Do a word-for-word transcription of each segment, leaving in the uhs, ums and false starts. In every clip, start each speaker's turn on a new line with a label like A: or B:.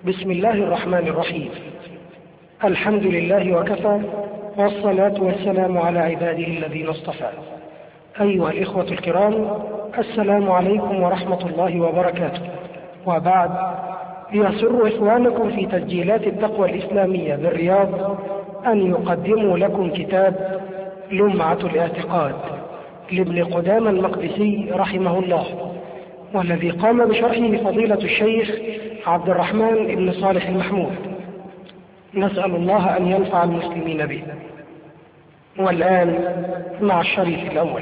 A: بسم الله الرحمن الرحيم. الحمد لله وكفى، والصلاة والسلام على عباده الذين اصطفى. أيها الإخوة الكرام، السلام عليكم ورحمة الله وبركاته. وبعد، يسر إخوانكم في تسجيلات التقوى الإسلامية بالرياض أن يقدموا لكم كتاب لمعة الاعتقاد لابن قدامة المقدسي رحمه الله، والذي قام بشرحه فضيلة الشيخ عبد الرحمن بن صالح المحمود. نسأل الله أن ينفع المسلمين به. والآن مع الشريط الأول.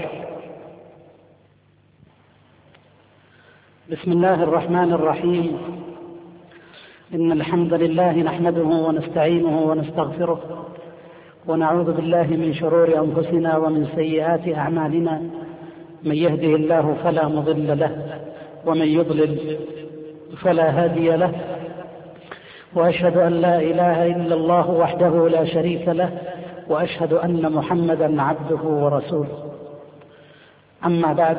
B: بسم الله الرحمن الرحيم. إن الحمد لله نحمده ونستعينه ونستغفره، ونعوذ بالله من شرور أنفسنا ومن سيئات أعمالنا. من يهده الله فلا مضل له، ومن يضلل فلا هادي له. وأشهد أن لا إله إلا الله وحده لا شريك له، وأشهد أن محمدا عبده ورسوله. أما بعد،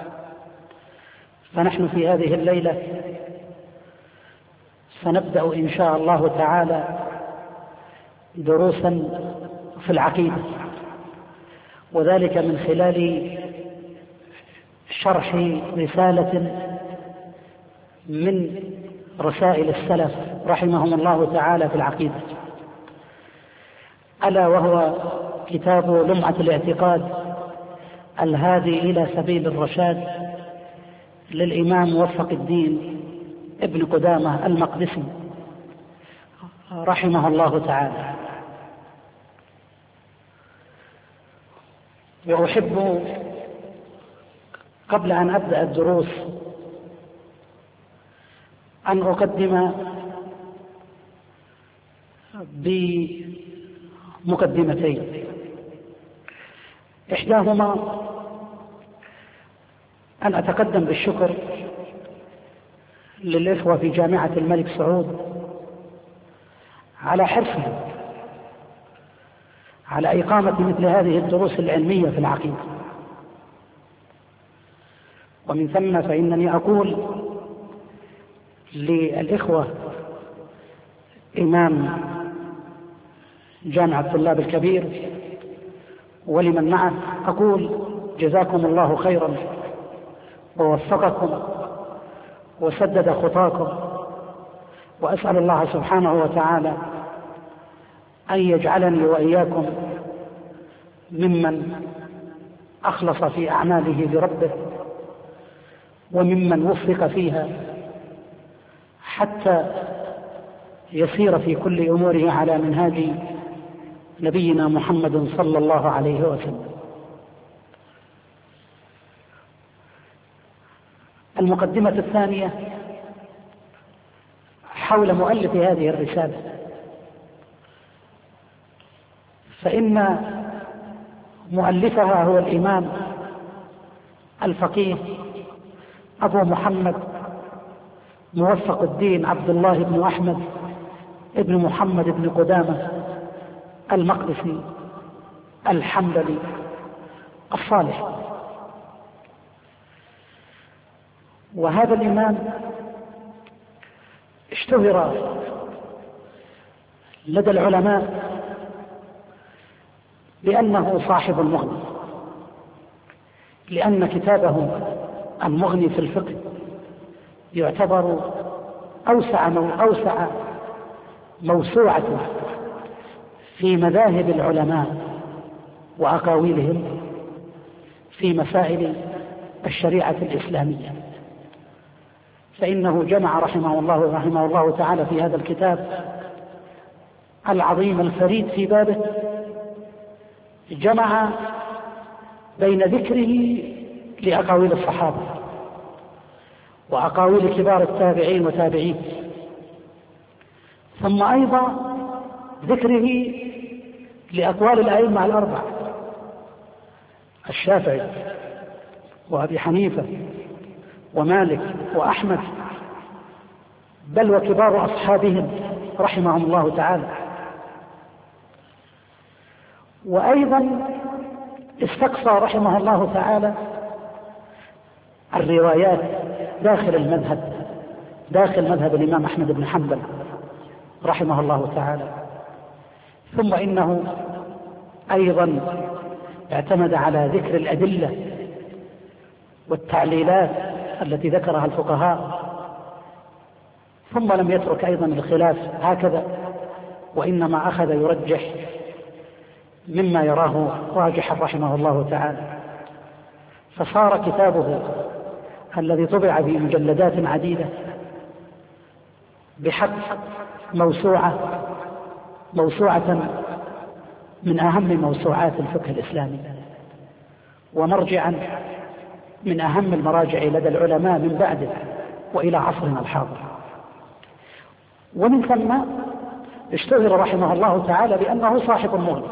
B: فنحن في هذه الليلة سنبدأ إن شاء الله تعالى دروسا في العقيدة، وذلك من خلال شرح رسالة من رسائل السلف رحمهم الله تعالى في العقيدة، ألا وهو كتاب لمعة الاعتقاد الهادي إلى سبيل الرشاد للإمام موفق الدين ابن قدامة المقدسي رحمه الله تعالى. وأحب قبل أن أبدأ الدروس أن أقدم بمقدمتين. إحداهما أن أتقدم بالشكر للإخوة في جامعة الملك سعود على حرصهم على إقامة مثل هذه الدروس العلمية في العقيدة. ومن ثم فإنني أقول للإخوة إمام جامعة الطلاب الكبير ولمن معه، أقول جزاكم الله خيرا ووفقكم وسدد خطاكم، وأسأل الله سبحانه وتعالى أن يجعلني وإياكم ممن أخلص في أعماله لربه، وممن وفق فيها حتى يسير في كل أموره على منهاج نبينا محمد صلى الله عليه وسلم. المقدمة الثانية حول مؤلف هذه الرسالة، فإن مؤلفها هو الإمام الفقيه أبو محمد موفق الدين عبد الله بن أحمد ابن محمد بن قدامة المقدسي الحنبلي الصالح. وهذا الإمام اشتهر لدى العلماء بأنه صاحب المغني، لأن كتابه المغني في الفقه يعتبر أوسع أوسع موسوعة في مذاهب العلماء وأقاويلهم في مسائل الشريعة الإسلامية، فإنه جمع رحمه الله رحمه الله تعالى في هذا الكتاب العظيم الفريد في بابه، جمع بين ذكره لأقاويل الصحابة وأقاويل كبار التابعين وتابعين، ثم أيضا ذكره لأقوال الأئمة الأربعة الشافعي وأبي حنيفة ومالك وأحمد، بل وكبار أصحابهم رحمهم الله تعالى. وأيضا استقصى رحمه الله تعالى الروايات داخل المذهب، داخل مذهب الإمام أحمد بن حنبل رحمه الله تعالى. ثم إنه أيضا اعتمد على ذكر الأدلة والتعليلات التي ذكرها الفقهاء، ثم لم يترك أيضا الخلاف هكذا، وإنما أخذ يرجح مما يراه راجحا رحمه الله تعالى. فصار كتابه الذي طبع في مجلدات عديدة بحق موسوعة موسوعة من أهم موسوعات الفقه الإسلامي، ومرجعا من أهم المراجع لدى العلماء من بعده وإلى عصرنا الحاضر. ومن ثم اشتهر رحمه الله تعالى بأنه صاحب المغني،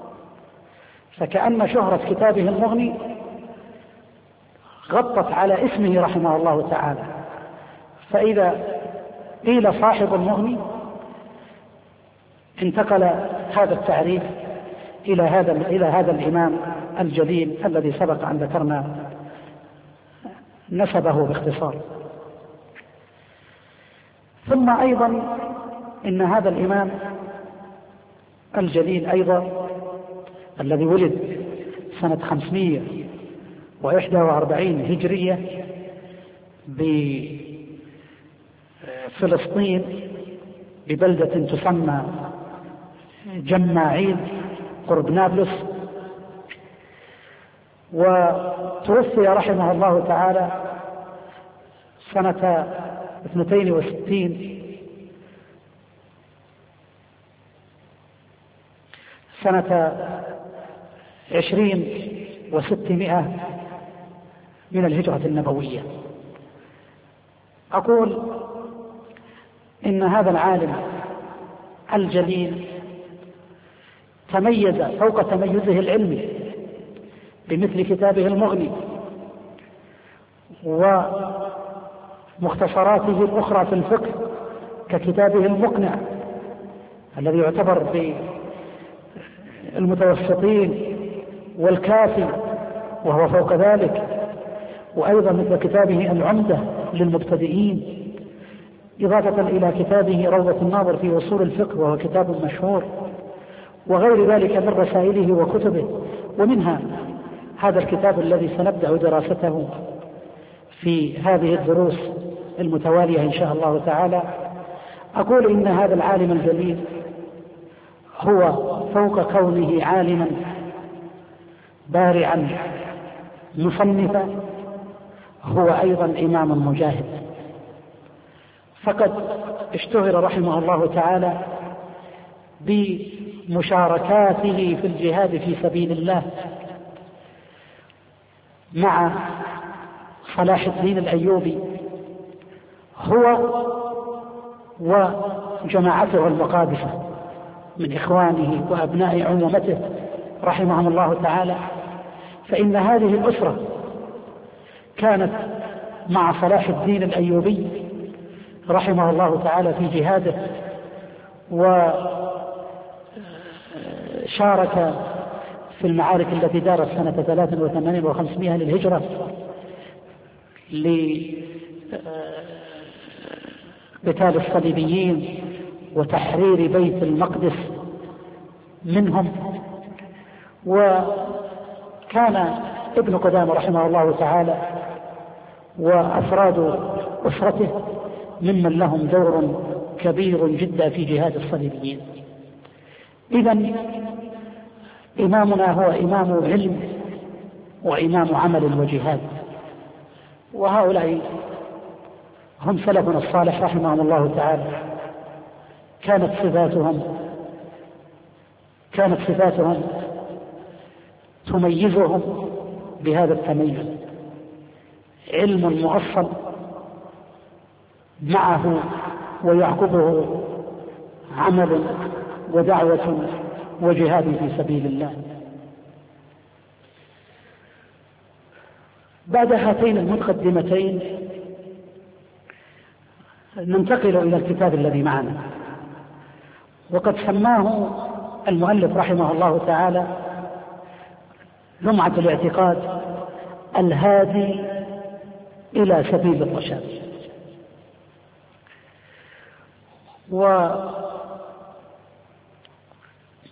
B: فكأن شهرة كتابه المغني غطت على اسمه رحمه الله تعالى، فإذا قيل صاحب المغني انتقل هذا التعريف إلى هذا إلى هذا الإمام الجليل الذي سبق أن ذكرنا نسبه باختصار. ثم أيضا إن هذا الإمام الجليل أيضا الذي ولد سنة خمسمائة وإحدى وأربعين هجرية بفلسطين ببلدة تسمى جماعيل قرب نابلس، وتوفي رحمه الله تعالى سنة اثنتين وستين سنة عشرين وستمائة من الهجرة النبوية. أقول إن هذا العالم الجليل تميز فوق تميزه العلمي بمثل كتابه المغني ومختصراته الأخرى في الفقه ككتابه المقنع الذي يعتبر بالمتوسطين والكافي وهو فوق ذلك، وأيضا مثل كتابه العمدة للمبتدئين، إضافة إلى كتابه روضة الناظر في أصول الفقه وهو كتاب مشهور، وغير ذلك من رسائله وكتبه، ومنها هذا الكتاب الذي سنبدأ دراسته في هذه الدروس المتوالية إن شاء الله تعالى. أقول إن هذا العالم الجليل هو فوق كونه عالما بارعا مصنفا هو أيضا إمام مجاهد، فقد اشتهر رحمه الله تعالى بمشاركاته في الجهاد في سبيل الله مع صلاح الدين الأيوبي هو وجماعته المقادسة من إخوانه وأبناء عمومته رحمهم الله تعالى. فإن هذه الأسرة كانت مع صلاح الدين الأيوبي رحمه الله تعالى في جهاده، وشارك في المعارك التي دارت سنة ثلاث وثمانين وخمسمائة للهجرة لقتال الصليبيين وتحرير بيت المقدس منهم. وكان ابن قدامة رحمه الله تعالى وأفراد أسرته ممن لهم دور كبير جدا في جهاد الصليبيين. إذن إمامنا هو إمام علم وإمام عمل وجهاد، وهؤلاء هم سلفنا الصالح رحمهم الله تعالى. كانت صفاتهم كانت صفاتهم تميزهم بهذا التميز: علم مؤصل معه ويعقبه عمل ودعوة وجهاد في سبيل الله. بعد هاتين المقدمتين ننتقل إلى الكتاب الذي معنا، وقد سماه المؤلف رحمه الله تعالى لمعة الاعتقاد الهادي إلى سبيل الرشاد. وهذا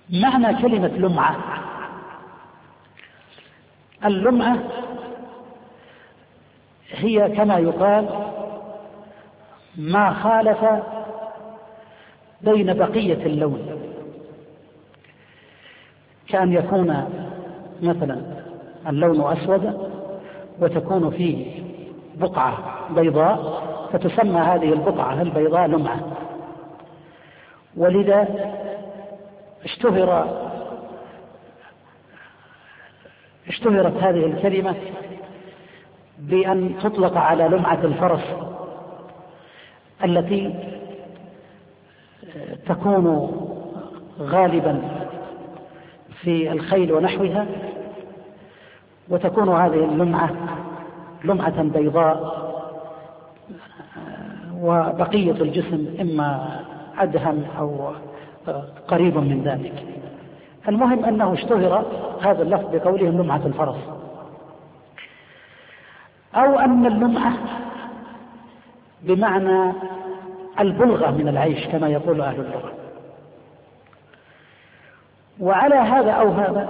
B: معنى كلمة لمعة. اللمعة هي كما يقال ما خالف بين بقية اللون، كأن يكون مثلا اللون أسود وتكون فيه بقعة بيضاء فتسمى هذه البقعة البيضاء لمعة. ولذا اشتهر اشتهرت هذه الكلمة بأن تطلق على لمعة الفرس التي تكون غالبا في الخيل ونحوها، وتكون هذه اللمعة لمعة بيضاء وبقية الجسم إما أدهم أو قريب من ذلك. المهم أنه اشتهر هذا اللفظ بقولهم لمعة الفرس، أو أن اللمعة بمعنى البلغة من العيش كما يقول أهل اللغة. وعلى هذا أو هذا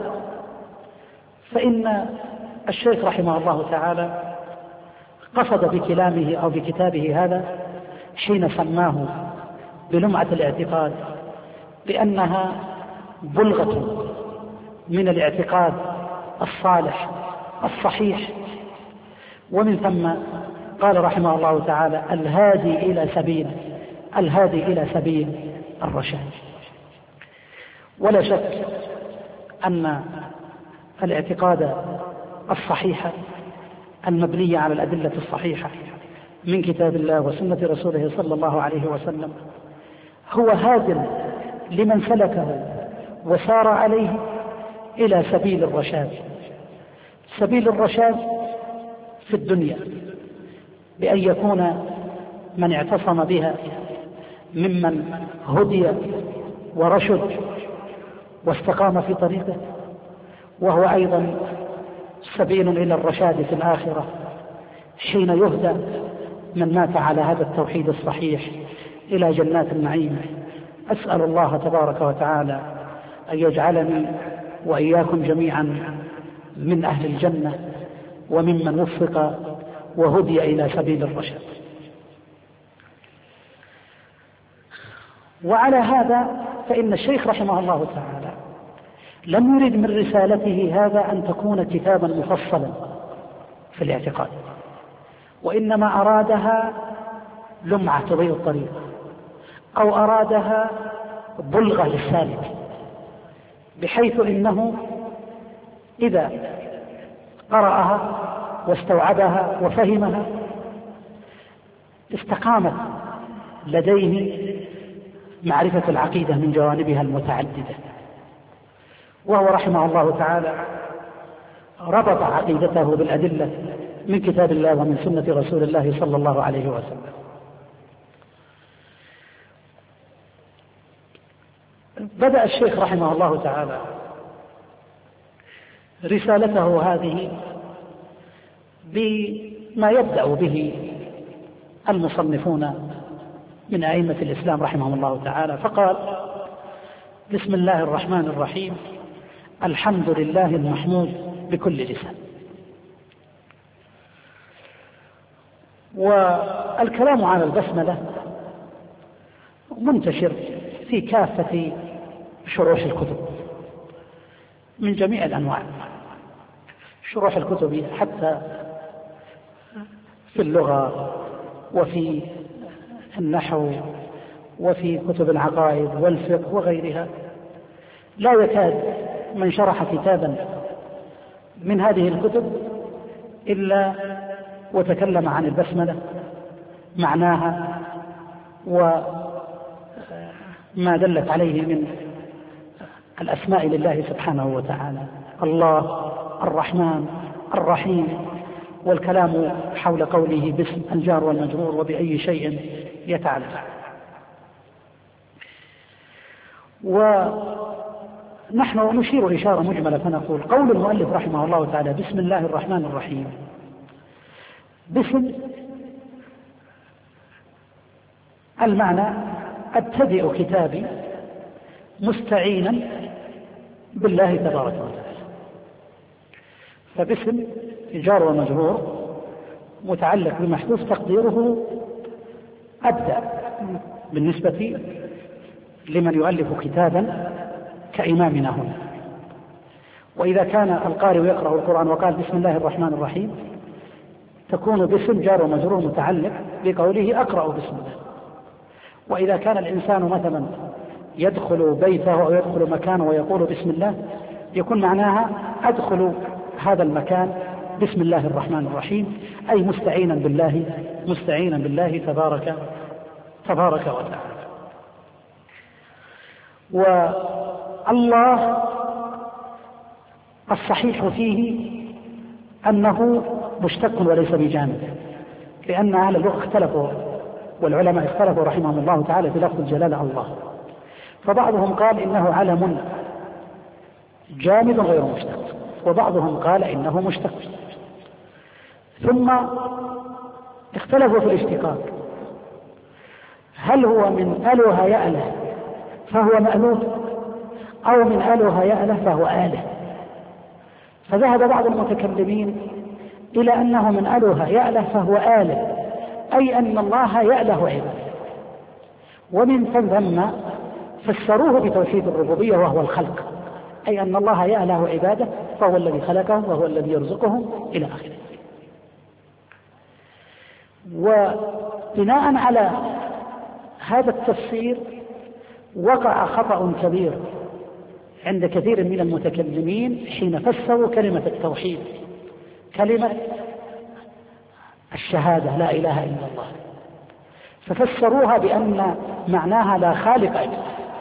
B: فإن الشيخ رحمه الله تعالى قصد بكلامه أو بكتابه هذا حين سماه بلمعة الاعتقاد بأنها بلغة من الاعتقاد الصالح الصحيح، ومن ثم قال رحمه الله تعالى الهادي إلى سبيل الهادي إلى سبيل الرشاد. ولا شك أن الاعتقاد الصحيح المبني على الأدلة الصحيحة من كتاب الله وسنة رسوله صلى الله عليه وسلم هو هاد لمن سلكه وسار عليه إلى سبيل الرشاد. سبيل الرشاد في الدنيا بأن يكون من اعتصم بها ممن هدي ورشد واستقام في طريقه، وهو أيضا سبيل إلى الرشاد في الآخرة حين يهدى من مات على هذا التوحيد الصحيح إلى جنات النعيم. أسأل الله تبارك وتعالى أن يجعلني وإياكم جميعا من أهل الجنة وممن وفق وهدي إلى سبيل الرشاد. وعلى هذا فإن الشيخ رحمه الله تعالى لم يرد من رسالته هذا أن تكون كتابا مفصلا في الاعتقاد، وإنما أرادها لمعة تضيء الطريق، أو أرادها بلغة للسالك، بحيث إنه إذا قرأها واستوعبها وفهمها استقامت لديه معرفة العقيدة من جوانبها المتعددة. وهو رحمه الله تعالى ربط عقيدته بالأدلة من كتاب الله ومن سنة رسول الله صلى الله عليه وسلم. بدأ الشيخ رحمه الله تعالى رسالته هذه بما يبدأ به المصنفون من أئمة الإسلام رحمهم الله تعالى، فقال: بسم الله الرحمن الرحيم، الحمد لله المحمود بكل لسان. والكلام على البسملة منتشر في كافة شروح الكتب من جميع الأنواع، شروح الكتب حتى في اللغة وفي النحو وفي كتب العقائد والفقه وغيرها. لا يكاد من شرح كتابا من هذه الكتب إلا وتكلم عن البسملة، معناها وما دلت عليه من الأسماء لله سبحانه وتعالى، الله الرحمن الرحيم، والكلام حول قوله باسم الجار والمجرور وبأي شيء يتعلق. ونحن نشير إشارة مجملة فنقول: قول المؤلف رحمه الله تعالى بسم الله الرحمن الرحيم، باسم المعنى أبتدئ كتابي مستعينا بالله تبارك وتعالى. فباسم جار ومجرور متعلق بمحذوف تقديره أبدأ بالنسبة لمن يؤلف كتابا كإمامنا هنا. وإذا كان القارئ يقرأ القرآن وقال بسم الله الرحمن الرحيم تكون باسم جار ومجرور متعلق بقوله أقرأ بسم الله. وإذا كان الإنسان مثلا يدخل بيته أو يدخل مكانه ويقول بسم الله يكون معناها أدخل هذا المكان بسم الله الرحمن الرحيم، أي مستعينا بالله مستعينا بالله تبارك تبارك وتعالى. والله الصحيح فيه أنه مشتق وليس بجامد، لأن أهل اللغة اختلفوا والعلماء اختلفوا رحمهم الله تعالى في لفظ الجلالة الله، فبعضهم قال إنه علم جامد غير مشتق، وبعضهم قال إنه مشتق. ثم اختلفوا في الاشتقاق، هل هو من أله يأله فهو مألوه أو من أله يأله فهو آله. فذهب بعض المتكلمين إلى أنه من أله يأله فهو آله، أي أن الله يأله عباده، ومن ثم فسروه بتوحيد الربوبية وهو الخلق، أي أن الله يأله عباده فهو الذي خلقهم وهو الذي يرزقهم إلى آخره. وبناء على هذا التفسير وقع خطأ كبير عند كثير من المتكلمين حين فسروا كلمة التوحيد كلمة الشهادة لا إله إلا الله، ففسروها بأن معناها لا خالق إلا الله،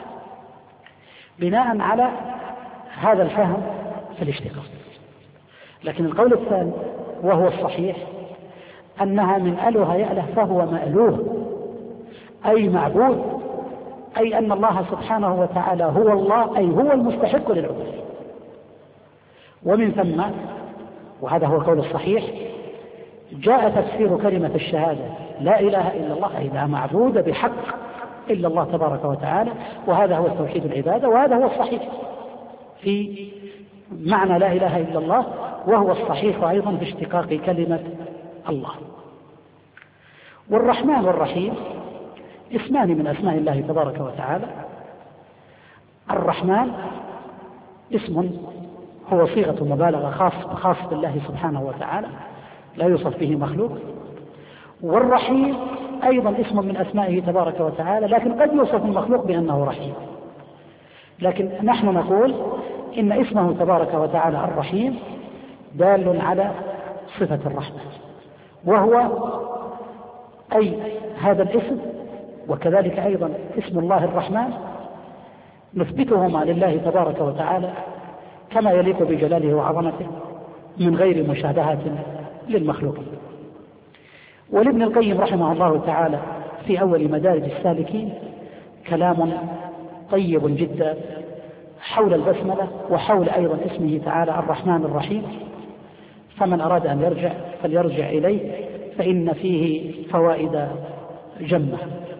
B: بناء على هذا الفهم في الاشتقاق. لكن القول الثاني وهو الصحيح أنها من أله يأله فهو مألوه، أي معبود، أي أن الله سبحانه وتعالى هو الله، أي هو المستحق للعبودية. ومن ثم وهذا هو القول الصحيح جاء تفسير كلمة الشهادة لا إله إلا الله، أي لا معبود بحق إلا الله تبارك وتعالى، وهذا هو توحيد العبادة، وهذا هو الصحيح في معنى لا إله إلا الله، وهو الصحيح أيضا في اشتقاق كلمة الله. والرحمن والرحيم اسمان من أسماء الله تبارك وتعالى. الرحمن اسم هو صيغة مبالغة خاص خاص بالله سبحانه وتعالى لا يوصف به مخلوق. والرحيم أيضا اسم من أسمائه تبارك وتعالى، لكن قد يوصف المخلوق بأنه رحيم، لكن نحن نقول إن اسمه تبارك وتعالى الرحيم دال على صفة الرحمة، وهو أي هذا الاسم وكذلك أيضا اسم الله الرحمن نثبتهما لله تبارك وتعالى كما يليق بجلاله وعظمته من غير مشابهة للمخلوقين. ولابن القيم رحمه الله تعالى في أول مدارج السالكين كلام طيب جدا حول البسملة وحول أيضا اسمه تعالى الرحمن الرحيم، فمن أراد أن يرجع فليرجع إليه فإن فيه فوائد جمة.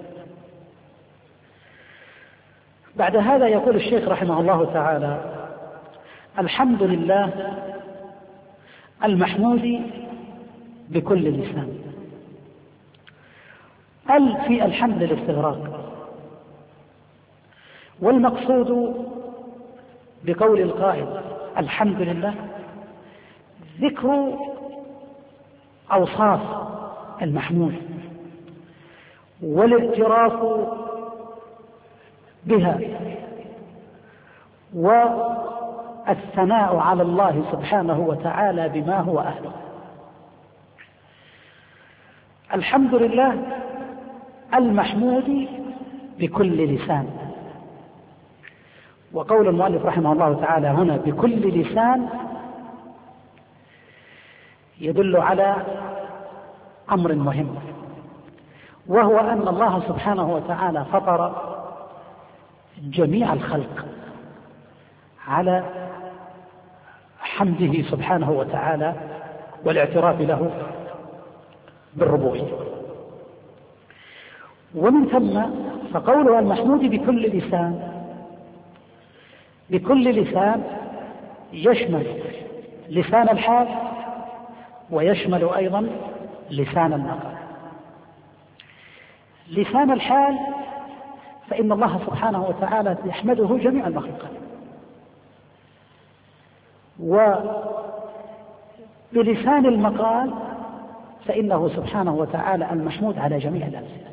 B: بعد هذا يقول الشيخ رحمه الله تعالى: الحمد لله المحمود بكل لسان. ال في الحمد للاستغراق، والمقصود بقول القائل الحمد لله ذكر أوصاف المحمود والاعتراف بها والثناء على الله سبحانه وتعالى بما هو أهله. الحمد لله المحمود بكل لسان. وقول المؤلف رحمه الله تعالى هنا بكل لسان يدل على أمر مهم، وهو أن الله سبحانه وتعالى فطر جميع الخلق على حمده سبحانه وتعالى والاعتراف له بالربوبية. ومن ثم فقوله المحمود بكل لسان لكل لسان يشمل لسان الحال ويشمل أيضا لسان المقال. لسان الحال فإن الله سبحانه وتعالى يحمده جميع المخلوقات، وبلسان المقال فإنه سبحانه وتعالى المحمود على جميع الألسنة.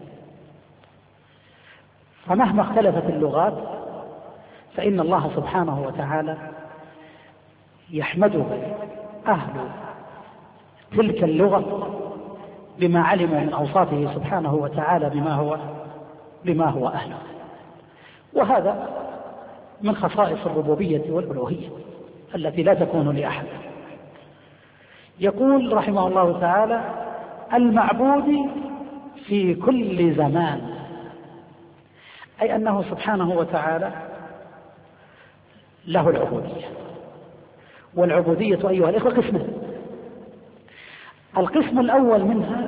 B: فمهما اختلفت اللغات فإن الله سبحانه وتعالى يحمده أهل تلك اللغة بما علموا من أوصافه سبحانه وتعالى بما هو بما هو أهله. وهذا من خصائص الربوبية والألوهية التي لا تكون لأحد. يقول رحمه الله تعالى: المعبود في كل زمان، أي أنه سبحانه وتعالى له العبودية. والعبودية أيها الإخوة قسمين. القسم الأول منها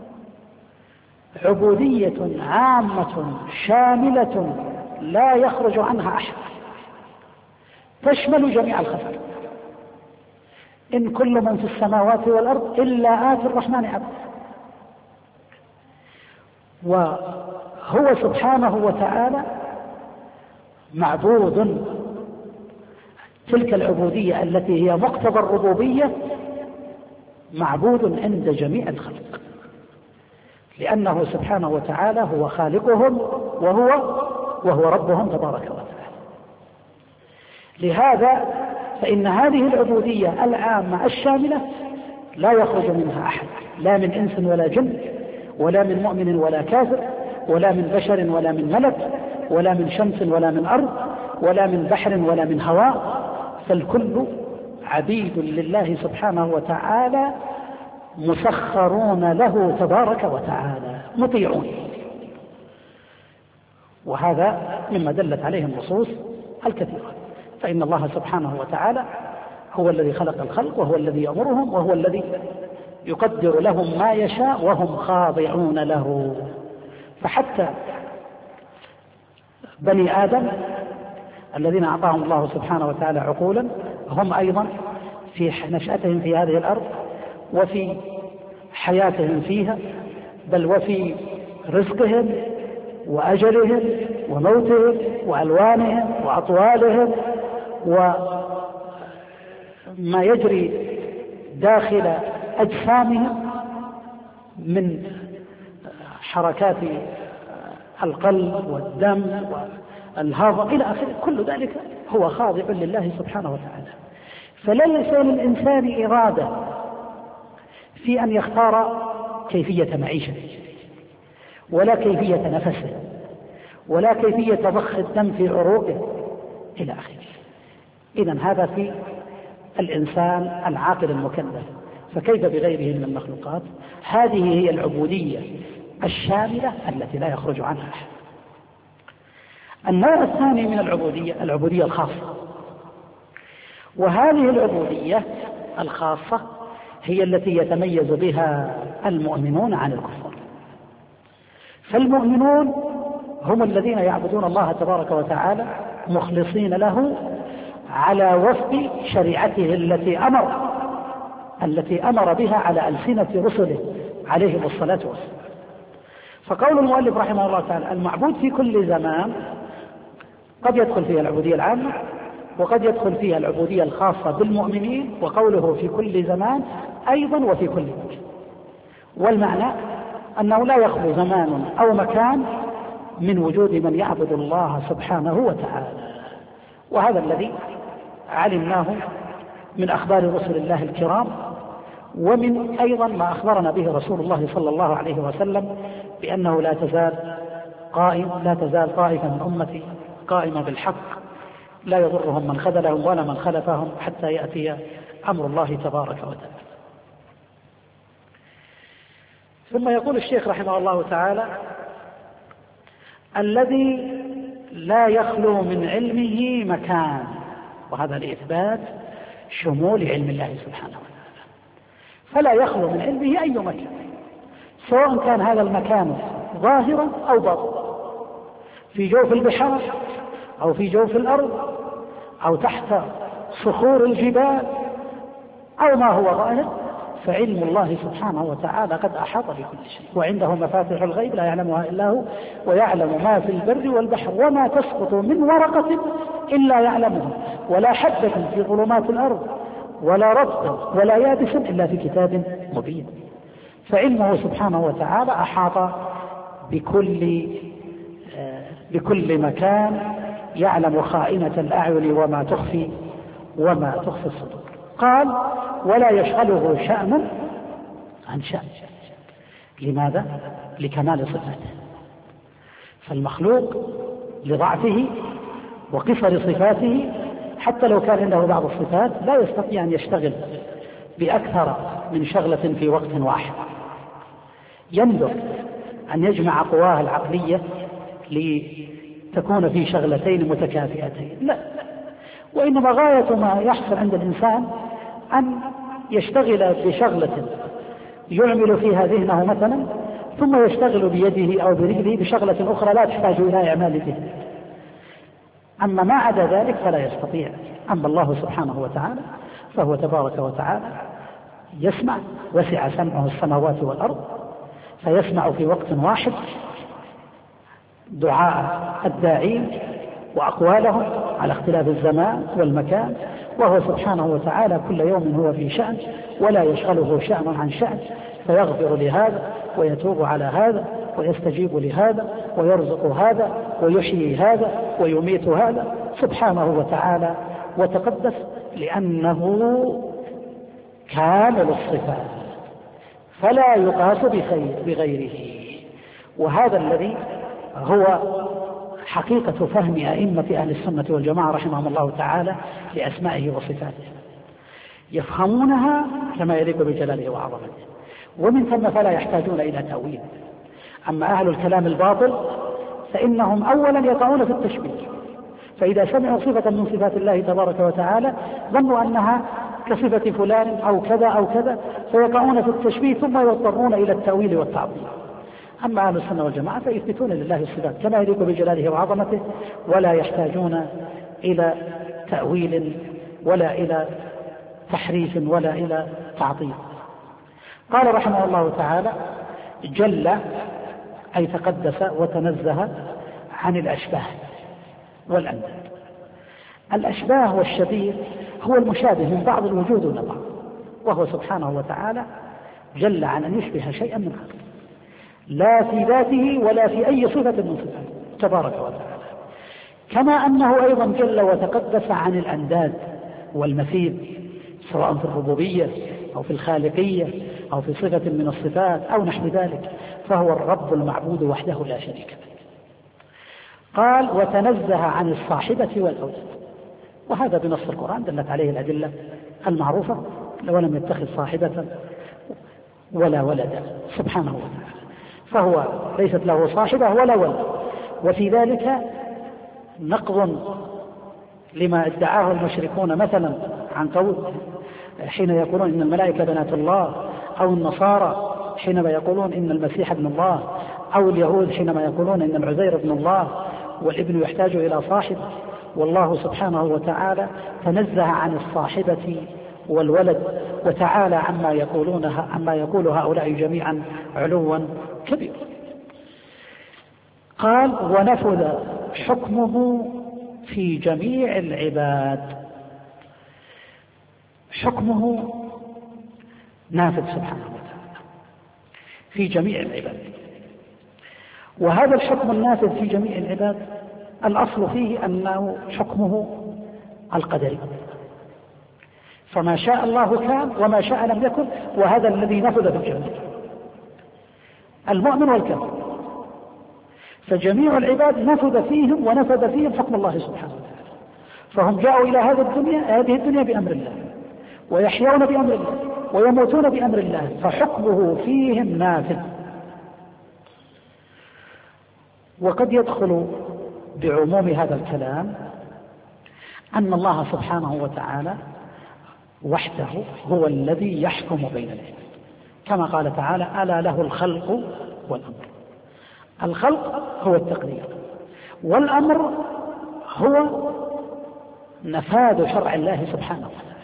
B: عبودية عامة شاملة لا يخرج عنها أحد، تشمل جميع الخلق. إن كل من في السماوات والأرض إلا آتي الرحمن عبدا. وهو سبحانه وتعالى معبود. تلك العبودية التي هي مقتضى الربوبية معبود عند جميع الخلق، لأنه سبحانه وتعالى هو خالقهم وهو وهو ربهم تبارك وتعالى. لهذا فإن هذه العبودية العامة الشاملة لا يخرج منها أحد، لا من إنس ولا جن، ولا من مؤمن ولا كافر، ولا من بشر ولا من ملك، ولا من شمس ولا من أرض، ولا من بحر ولا من هواء، فالكل عبيد لله سبحانه وتعالى مسخرون له تبارك وتعالى مطيعون. وهذا مما دلت عليه النصوص الكثيرة. فإن الله سبحانه وتعالى هو الذي خلق الخلق، وهو الذي يأمرهم، وهو الذي يقدر لهم ما يشاء وهم خاضعون له. فحتى بني آدم الذين أعطاهم الله سبحانه وتعالى عقولا هم أيضا في نشأتهم في هذه الأرض وفي حياتهم فيها، بل وفي رزقهم وأجلهم وموتهم وألوانهم وأطوالهم وما يجري داخل أجسامهم من حركات القلب والدم والهضم إلى آخره، كل ذلك هو خاضع لله سبحانه وتعالى. فليس للإنسان إرادة في أن يختار كيفية معيشته، ولا كيفية نفسه، ولا كيفية ضخ الدم في عروقه إلى آخره. إذن هذا في الإنسان العاقل المكلف، فكيف بغيره من المخلوقات؟ هذه هي العبودية الشاملة التي لا يخرج عنها أحد. النوع الثاني من العبودية العبودية الخاصة، وهذه العبودية الخاصة هي التي يتميز بها المؤمنون عن الكفار. فالمؤمنون هم الذين يعبدون الله تبارك وتعالى مخلصين له على وفق شريعته التي أمر التي أمر بها على ألسنة رسله عليهم الصلاة والسلام. فقول المؤلف رحمه الله تعالى: المعبود في كل زمان، قد يدخل فيها العبودية العامة، وقد يدخل فيها العبودية الخاصة بالمؤمنين، وقوله في كل زمان أيضا وفي كل مكان. والمعنى أنه لا يخلو زمان أو مكان من وجود من يعبد الله سبحانه وتعالى. وهذا الذي علمناه من أخبار رسل الله الكرام، ومن أيضا ما أخبرنا به رسول الله صلى الله عليه وسلم بأنه لا تزال قائم لا تزال طائفة من أمتي قائمة بالحق لا يضرهم من خذلهم ولا من خلفهم حتى يأتي أمر الله تبارك وتعالى. ثم يقول الشيخ رحمه الله تعالى: الذي لا يخلو من علمه مكان، وهذا لإثبات شمول علم الله سبحانه وتعالى. فلا يخلو من علمه أي مكان، سواء كان هذا المكان ظاهرا أو باطنا، في جوف البحار أو في جوف الأرض أو تحت صخور الجبال أو ما هو ظاهر، فعلم الله سبحانه وتعالى قد أحاط بكل شيء، وعنده مفاتيح الغيب لا يعلمها إلا هو، ويعلم ما في البر والبحر، وما تسقط من ورقة إلا يعلمها، ولا حبة في ظلمات الأرض ولا رطب ولا يابس إلا في كتاب مبين. فعلمه سبحانه وتعالى أحاط بكل بكل مكان، يعلم خائنة الأعين وما تخفي وما تخفي الصدور. قال ولا يشغله شأن عن شأن. لماذا؟ لكمال صفاته. فالمخلوق لضعفه وقصر صفاته حتى لو كان عنده بعض الصفات لا يستطيع أن يشتغل بأكثر من شغلة في وقت واحد. يندر أن يجمع قواه العقلية لتكون في شغلتين متكافئتين، لا، وإنما غاية ما يحصل عند الإنسان أن يشتغل بشغلة يعمل فيها ذهنه مثلا، ثم يشتغل بيده أو برجله بشغلة أخرى لا تحتاج إلى إعمال ذهن. أما ما عدا ذلك فلا يستطيع. أما الله سبحانه وتعالى فهو تبارك وتعالى يسمع، وسع سمعه السماوات والأرض، فيسمع في وقت واحد دعاء الداعين وأقوالهم على اختلاف الزمان والمكان، وهو سبحانه وتعالى كل يوم هو في شأن، ولا يشغله شأن عن شأن، فيغفر لهذا ويتوب على هذا ويستجيب لهذا ويرزق هذا ويحيي هذا ويميت هذا سبحانه وتعالى وتقدس، لأنه كامل الصفات فلا يقاس بغيره. وهذا الذي هو حقيقة فهم أئمة أهل السنة والجماعة رحمهم الله تعالى لأسمائه وصفاته، يفهمونها كما يليق بجلاله وعظمته، ومن ثم فلا يحتاجون إلى تأويل. أما أهل الكلام الباطل فإنهم أولا يقعون في التشبيه، فإذا سمعوا صفة من صفات الله تبارك وتعالى ظنوا أنها كصفة فلان أو كذا أو كذا، فيقعون في التشبيه ثم يضطرون إلى التأويل والتعطيل. أما أهل السنة والجماعة فيثبتون لله الصفات كما يليق بجلاله وعظمته، ولا يحتاجون إلى تأويل ولا إلى تحريف ولا إلى تعطيل. قال رحمه الله تعالى جل أي تقدس وتنزه عن الأشباه والأنداد. الأشباه والشبيه هو المشابه من بعض الوجود والبعض، وهو سبحانه وتعالى جل عن أن يشبه شيئا من خلقه، لا في ذاته ولا في أي صفة من صفاته تبارك وتعالى. كما أنه أيضا جل وتقدس عن الأنداد والمثيل، سواء في الربوبية أو في الخالقية أو في صفة من الصفات أو نحو ذلك، فهو الرب المعبود وحده لا شريك له. قال وتنزه عن الصاحبة والأولاد، وهذا بنص القرآن دلت عليه الأدلة المعروفة، ولم يتخذ صاحبة ولا ولدا سبحانه وتعالى، فهو ليست له صاحبة ولا ولد. وفي ذلك نقض لما ادعاه المشركون مثلا عن قول حين يقولون إن الملائكة بنات الله، أو النصارى حينما يقولون إن المسيح ابن الله، أو اليهود حينما يقولون إن العزير ابن الله والابن يحتاج إلى صاحب. والله سبحانه وتعالى تنزه عن الصاحبة والولد وتعالى عما يقولونها عما يقول هؤلاء جميعا علوا كبيرا. قال ونفذ حكمه في جميع العباد. حكمه نافذ سبحانه وتعالى في جميع العباد، وهذا الحكم النافذ في جميع العباد الأصل فيه أنه حكمه القدري، فما شاء الله كان وما شاء لم يكن، وهذا الذي نفذ في الجميع المؤمن والكافر. فجميع العباد نفذ فيهم ونفذ فيهم حكم الله سبحانه وتعالى، فهم جاءوا إلى هذه الدنيا هذه الدنيا بأمر الله، ويحيون بأمر الله ويموتون بأمر الله، فحكمه فيهم نافذ. وقد يدخل بعموم هذا الكلام أن الله سبحانه وتعالى وحده هو الذي يحكم بين العباد، كما قال تعالى ألا له الخلق والأمر. الخلق هو التقدير، والأمر هو نفاذ شرع الله سبحانه وتعالى.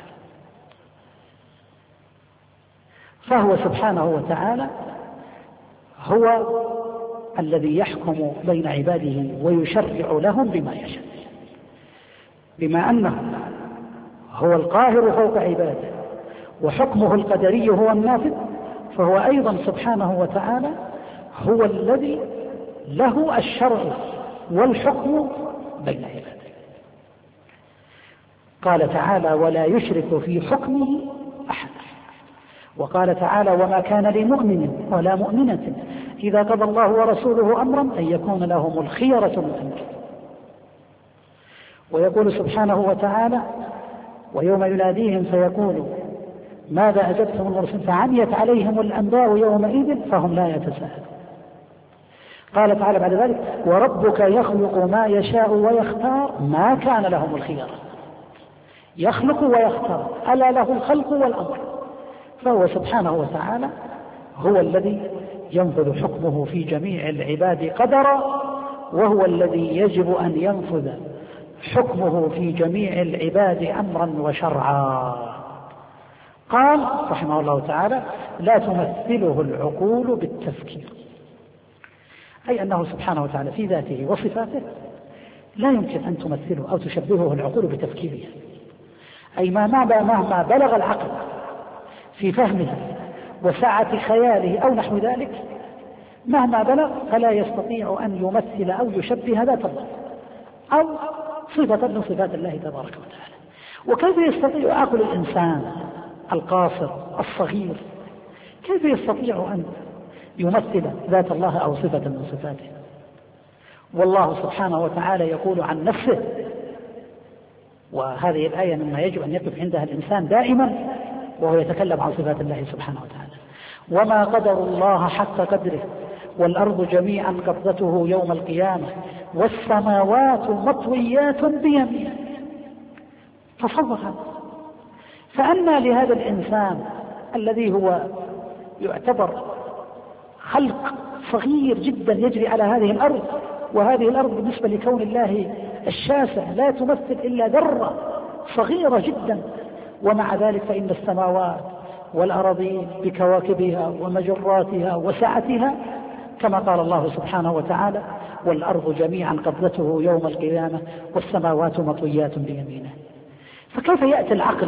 B: فهو سبحانه وتعالى هو الذي يحكم بين عباده ويشرع لهم بما يشاء، بما أنه هو القاهر فوق عباده وحكمه القدري هو النافذ، فهو أيضا سبحانه وتعالى هو الذي له الشرع والحكم بين عباده. قال تعالى: ولا يشرك في حكمه أحد. وقال تعالى: وما كان لمؤمن ولا مؤمنة إذا قضى الله ورسوله أمرا أن يكون لهم الخيرة من أمره. ويقول سبحانه وتعالى: ويوم يناديهم فيقول ماذا أجبتم المرسلين فعميت عليهم الأنباء يومئذ فهم لا يتساءلون. قال تعالى بعد ذلك: وربك يخلق ما يشاء ويختار ما كان لهم الخيار. يخلق ويختار، ألا له الخلق والأمر. فهو سبحانه وتعالى هو الذي ينفذ حكمه في جميع العباد قدرا، وهو الذي يجب أن ينفذ حكمه في جميع العباد أمرا وشرعا. قال رحمه الله تعالى: لا تمثله العقول بالتفكير، أي أنه سبحانه وتعالى في ذاته وصفاته لا يمكن أن تمثله أو تشبهه العقول بتفكيره، أي ما مهما بلغ العقل في فهمه وسعة خياله أو نحو ذلك، مهما بلغ فلا يستطيع أن يمثل أو يشبه ذات الله أو صفة من صفات الله تبارك وتعالى. وكيف يستطيع عقل الإنسان القاصر الصغير، كيف يستطيع أن يمثل ذات الله أو صفة من صفاته؟ والله سبحانه وتعالى يقول عن نفسه، وهذه الآية مما يجب أن يقف عندها الإنسان دائما وهو يتكلم عن صفات الله سبحانه وتعالى: وما قدر الله حق قدره والأرض جميعا قبضته يوم القيامة والسماوات مطويات بيمينه. تصور هذا، فأنى لهذا الإنسان الذي هو يعتبر خلق صغير جدا يجري على هذه الأرض، وهذه الأرض بالنسبة لكون الله الشاسع لا تمثل إلا ذرة صغيرة جدا، ومع ذلك فإن السماوات والأراضين بكواكبها ومجراتها وسعتها كما قال الله سبحانه وتعالى: والأرض جميعا قبضته يوم القيامة والسماوات مطويات بيمينه. فكيف يأتي العقل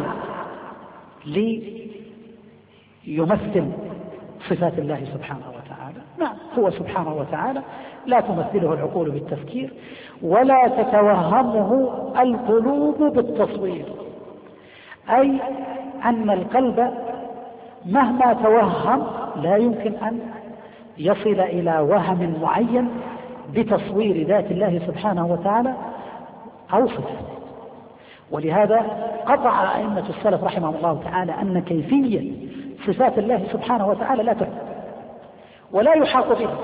B: ليمثل صفات الله سبحانه وتعالى؟ نعم، هو سبحانه وتعالى لا تمثله العقول بالتفكير ولا تتوهمه القلوب بالتصوير، أي أن القلب مهما توهم لا يمكن أن يصل إلى وهم معين بتصوير ذات الله سبحانه وتعالى أو صفاته. ولهذا قطع أئمة السلف رحمهم الله تعالى أن كيفية صفات الله سبحانه وتعالى لا تفهم ولا يحاط بها.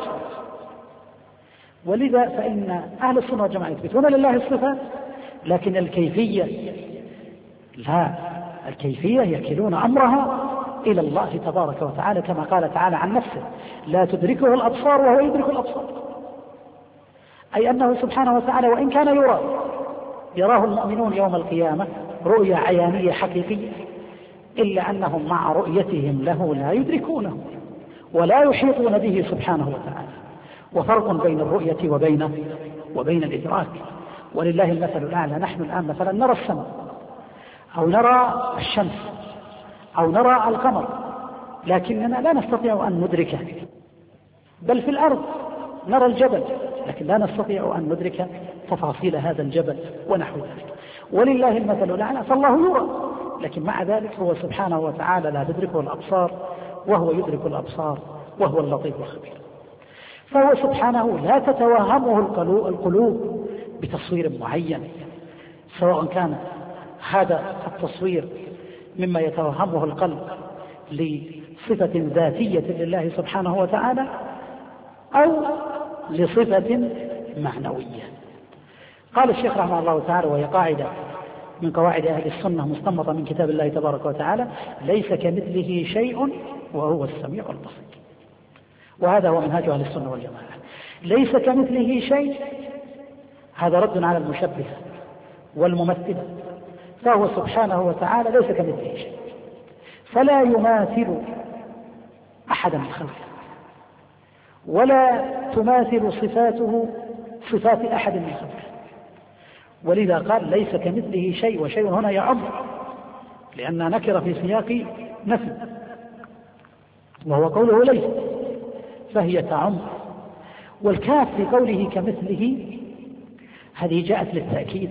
B: ولذا فإن أهل السنة والجماعة يثبتون لله الصفات، لكن الكيفية لا، الكيفية يكلون أمرها إلى الله تبارك وتعالى، كما قال تعالى عن نفسه: لا تدركه الأبصار وهو يدرك الأبصار. أي أنه سبحانه وتعالى وإن كان يرى يراه المؤمنون يوم القيامة رؤية عيانية حقيقية، إلا أنهم مع رؤيتهم له لا يدركونه ولا يحيطون به سبحانه وتعالى. وفرق بين الرؤية وبين وبين الإدراك. ولله المثل الأعلى. نحن الآن مثلا نرى السماء أو نرى الشمس أو نرى القمر، لكننا لا نستطيع أن ندركه. بل في الأرض نرى الجبل لكن لا نستطيع أن ندرك تفاصيل هذا الجبل ونحو ذلك. ولله المثل الأعلى، فالله يرى، لكن مع ذلك هو سبحانه وتعالى لا تدركه الأبصار وهو يدرك الأبصار وهو اللطيف الخبير. فهو سبحانه لا تتوهمه القلوب بتصوير معين، سواء كان هذا التصوير مما يتوهمه القلب لصفة ذاتية لله سبحانه وتعالى أو لصفة معنوية. قال الشيخ رحمه الله تعالى، وهي قاعدة من قواعد أهل السنة مستنبطة من كتاب الله تبارك وتعالى: ليس كمثله شيء وهو السميع البصير. وهذا هو منهاج أهل السنة والجماعة. ليس كمثله شيء، هذا رد على المشبهة والممثلة فهو سبحانه وتعالى ليس كمثله شيء، فلا يماثل أحدا من خلقه، ولا تماثل صفاته صفات أحد من خلقه، ولذا قال ليس كمثله شيء، وشيء هنا يعم، لأنها نكر في سياق نفي، وهو قوله ليس، فهي تعم. والكاف في قوله كمثله هذه جاءت للتأكيد،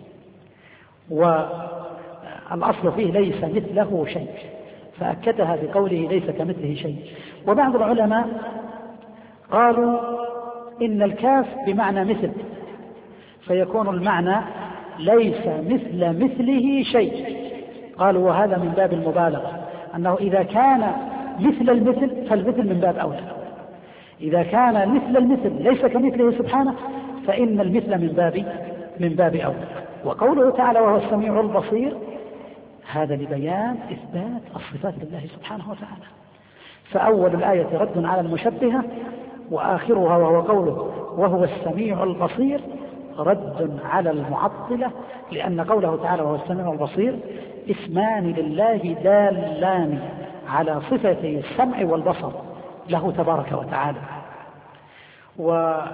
B: والأصل فيه ليس مثله شيء، فأكدها بقوله ليس كمثله شيء. وبعض العلماء قالوا إن الكاف بمعنى مثل، فيكون المعنى ليس مثل مثله شيء. قالوا وهذا من باب المبالغة، أنه إذا كان مثل المثل فالمثل من باب أولى، إذا كان مثل المثل ليس كمثله سبحانه فإن المثل من باب من باب أولى. وقوله تعالى وهو السميع البصير هذا لبيان إثبات الصفات لله سبحانه وتعالى. فأول الآية رد على المشبهة، وآخرها وهو قوله وهو السميع البصير رد على المعطلة، لأن قوله تعالى وهو السميع البصير اسمان لله دالان على صفة السمع والبصر له تبارك وتعالى. وإن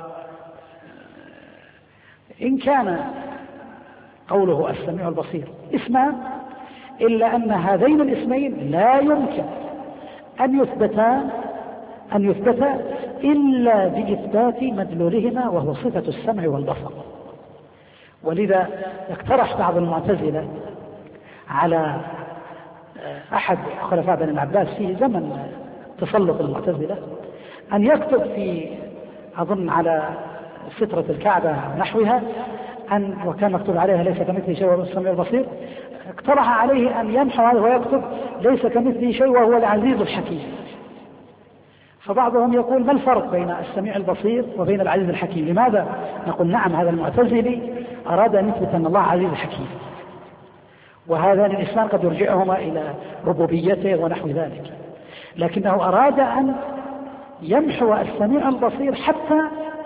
B: كان قوله السميع البصير اسمان، إلا أن هذين الاسمين لا يمكن أن يثبتا أن يثبتا إلا بإثبات مدلولهما وهو صفة السمع والبصر. ولذا اقترح بعض المعتزلة على أحد خلفاء بني العباس في زمن تسلط المعتزلة أن يكتب في أظن على سترة الكعبة نحوها أن وكان مكتوب عليها ليس كمثله شيء وهو السميع البصير، اقترح عليه أن يمحو هذا ويكتب ليس كمثله شيء وهو العزيز الحكيم. فبعضهم يقول ما الفرق بين السميع البصير وبين العزيز الحكيم؟ لماذا؟ نقول نعم، هذا المعتزلي أراد أن يثبت أن الله عزيز حكيم، وهذا الإسلام قد يرجعهما إلى ربوبيته ونحو ذلك، لكنه أراد أن يمحو السميع البصير حتى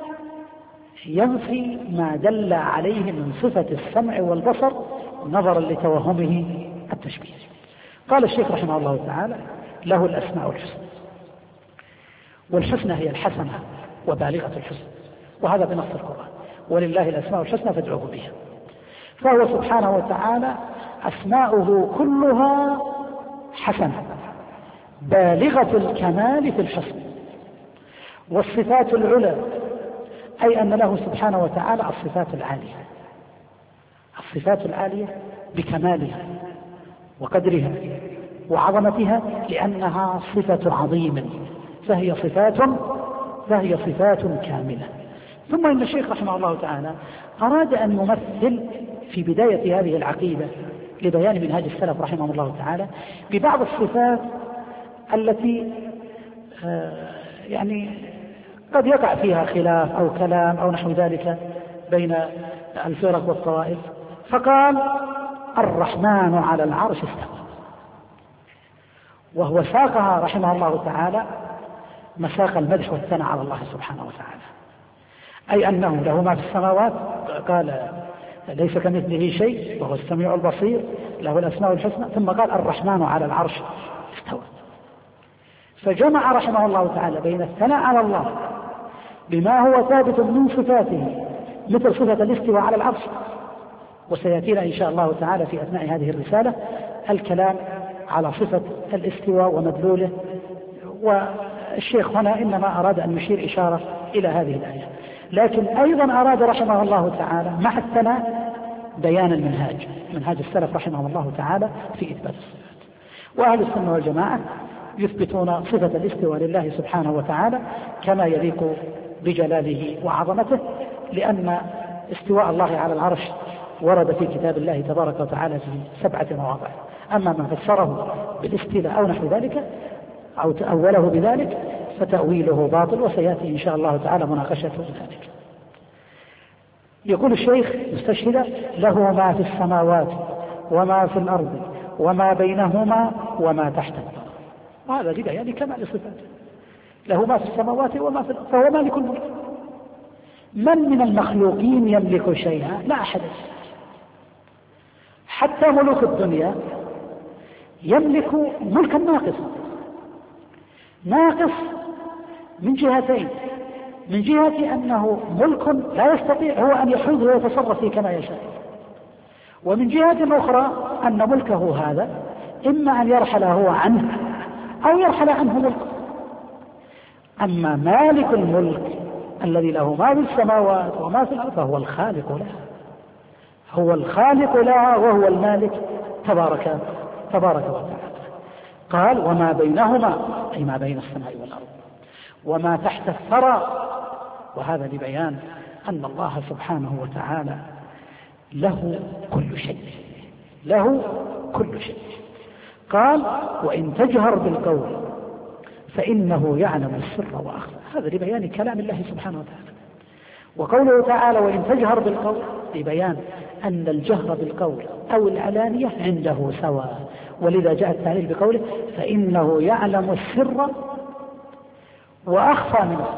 B: ينفي ما دل عليه من صفة السمع والبصر نظرا لتوهمه التشبيه. قال الشيخ رحمه الله تعالى له الأسماء الحسنى، والحسنى هي الحسنة وبالغة الحسن، وهذا بنص القرآن ولله الأسماء الحسنى فادعوه بها. فهو سبحانه وتعالى أسماؤه كلها حسنة بالغة الكمال في الحسن، والصفات العلى أي أن له سبحانه وتعالى الصفات العالية، الصفات العالية بكمالها وقدرها وعظمتها، لأنها صفة عظيمة، فهي صفات فهي صفات كاملة. ثم إن الشيخ رحمه الله تعالى أراد أن يمثل في بداية هذه العقيدة لبيان منهاج السلف رحمه الله تعالى ببعض الصفات التي يعني قد يقع فيها خلاف أو كلام أو نحو ذلك بين الفرق والطوائف. فقال الرحمن على العرش استوى، وهو ساقها رحمه الله تعالى مساق المدح والثناء على الله سبحانه وتعالى، أي أنه له ما في السماوات، قال ليس كمثله شيء وهو السميع البصير له الأسماء الحسنى، ثم قال الرحمن على العرش استوى. فجمع رحمه الله تعالى بين الثناء على الله بما هو ثابت من صفاته مثل صفة الاستواء على العرش، وسيأتينا إن شاء الله تعالى في أثناء هذه الرسالة الكلام على صفة الاستواء ومدلوله. والشيخ هنا إنما أراد أن يشير إشارة إلى هذه الآية، لكن أيضا أراد رحمه الله تعالى مع الثناء بيان المنهاج، منهاج السلف رحمه الله تعالى في إثبات الصفات. وأهل السنة والجماعة يثبتون صفة الاستواء لله سبحانه وتعالى كما يليق بجلاله وعظمته، لأن استواء الله على العرش ورد في كتاب الله تبارك وتعالى في سبعة مواضع. أما من فسره بالاستيلاء أو نحو ذلك أو تأوله بذلك فتأويله باطل، وسيأتي إن شاء الله تعالى مناقشته ذلك. يقول الشيخ مستشهدا له ما في السماوات وما في الأرض وما بينهما وما تحت الأرض، وهذا بداية لكمال صفاته، له ما في السماوات وما في الأرض، فهو مالك الملك. من من المخلوقين يملك شيئا؟ لا أحد، حتى ملوك الدنيا يملك ملكا ناقصا، ناقص من جهتين: من جهة أنه ملك لا يستطيع هو أن يحوز ويتصرف فيه كما يشاء، ومن جهة أخرى أن ملكه هذا إما أن يرحل هو عنه أو يرحل عنه ملكه. أما مالك الملك الذي له ما في السماوات وما في الأرض فهو الخالق لها، هو الخالق لها وهو المالك تبارك تبارك وتعالى. قال: وما بينهما، أي ما بين السماء والأرض، وما تحت الثرى. وهذا لبيان أن الله سبحانه وتعالى له كل شيء، له كل شيء. قال: وإن تجهر بالقول فإنه يعلم السر وأخفى. هذا لبيان كلام الله سبحانه وتعالى. وقوله تعالى: وإن تجهر بالقول، لبيان أن الجهر بالقول أو العلانية عنده سواء، ولذا جاء التعليل بقوله: فإنه يعلم السر وأخفى منه.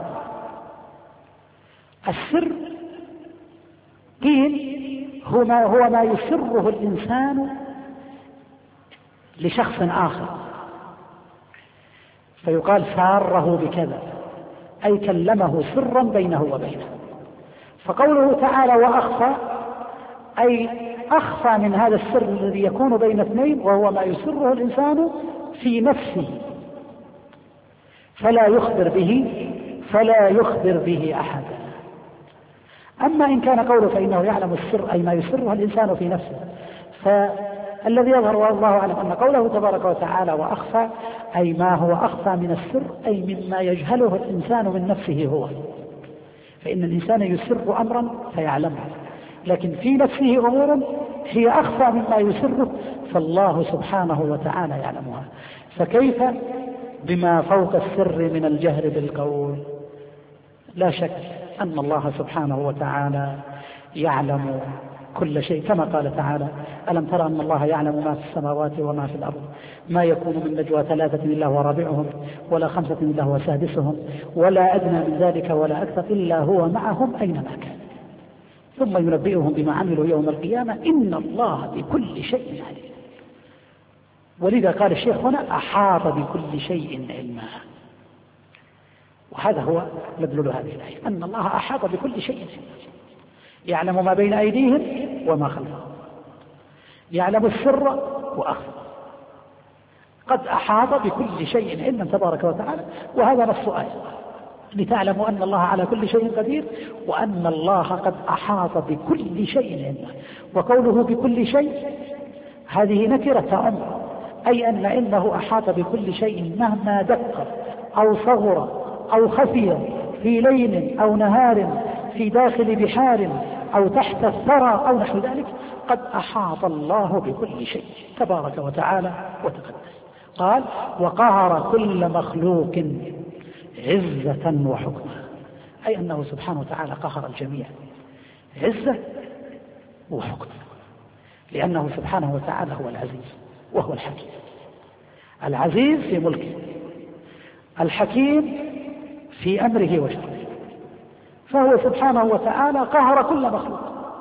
B: السر قيل هو ما, هو ما يسره الإنسان لشخص آخر، فيقال ساره بكذا، أي كلمه سرا بينه وبينه. فقوله تعالى: وأخفى، أي أخفى من هذا السر الذي يكون بين اثنين، وهو ما يسره الإنسان في نفسه فلا يخبر به فلا يخبر به أحدا. أما إن كان قوله فإنه يعلم السر، أي ما يسره الإنسان في نفسه، فالذي يظهر والله أعلم أن قوله تبارك وتعالى وأخفى، أي ما هو أخفى من السر، أي مما يجهله الإنسان من نفسه هو. فإن الإنسان يسر أمرا فيعلمه، لكن في نفسه أمور هي أخفى مما يسره، فالله سبحانه وتعالى يعلمها. فكيف بما فوق السر من الجهر بالقول؟ لا شك أن الله سبحانه وتعالى يعلم كل شيء، كما قال تعالى: ألم ترى أن الله يعلم ما في السماوات وما في الأرض، ما يكون من نجوى ثلاثة إلا هو رابعهم، ولا خمسة إلا هو سادسهم، ولا أدنى من ذلك ولا أكثر إلا هو معهم أينما كان، ثم ينبئهم بما عملوا يوم القيامة إن الله بكل شيء عليم. ولذا قال الشيخ هنا: أحاط بكل شيء علما. وهذا هو مدلول هذه الآية، أن الله أحاط بكل شيء، يعلم ما بين أيديهم وما خلفهم، يعلم السر وأخفى، قد أحاط بكل شيء علما تبارك وتعالى. وهذا نص آية لتعلموا أن الله على كل شيء قدير، وأن الله قد أحاط بكل شيء علما. وقوله بكل شيء هذه نكرة أمر، أي أن علمه أحاط بكل شيء مهما دق أو صغر أو خفي، في ليل أو نهار، في داخل بحار أو تحت الثرى أو نحو ذلك، قد أحاط الله بكل شيء تبارك وتعالى وتقدس. قال: وقهر كل مخلوق عزة وحكمة، أي أنه سبحانه وتعالى قهر الجميع عزة وحكمة، لأنه سبحانه وتعالى هو العزيز وهو الحكيم. العزيز في ملكه، الحكيم في أمره وشرعه، فهو سبحانه وتعالى قهر كل مخلوق،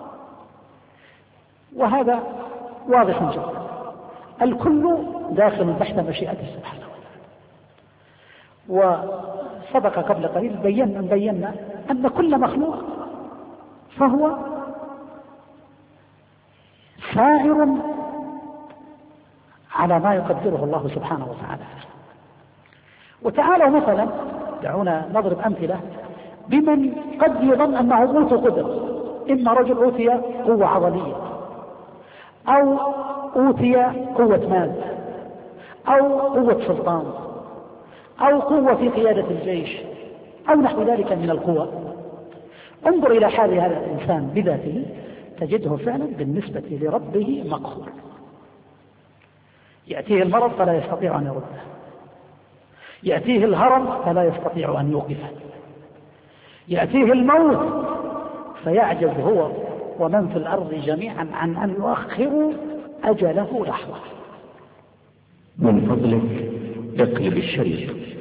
B: وهذا واضح جدا. الكل داخل تحت مشيئته سبحانه وتعالى. وسبق قبل قليل بينا بينا أن كل مخلوق فهو سائر على ما يقدره الله سبحانه وتعالى. وتعالوا مثلا، دعونا نضرب أمثلة بمن قد يظن أنه أوتي قدرة، إما رجل أوتي قوة عضلية، أو أوتي قوة مال، أو قوة سلطان، أو قوة في قيادة الجيش، أو نحو ذلك من القوى. انظر إلى حال هذا الإنسان بذاته، تجده فعلا بالنسبة لربه مقهور. يأتيه المرض فلا يستطيع أن يرده، يأتيه الهرم فلا يستطيع أن يوقفه، يأتيه الموت فيعجز هو ومن في الأرض جميعا عن أن يؤخروا أجله لحظة.
C: من فضلك اقلب الشريط.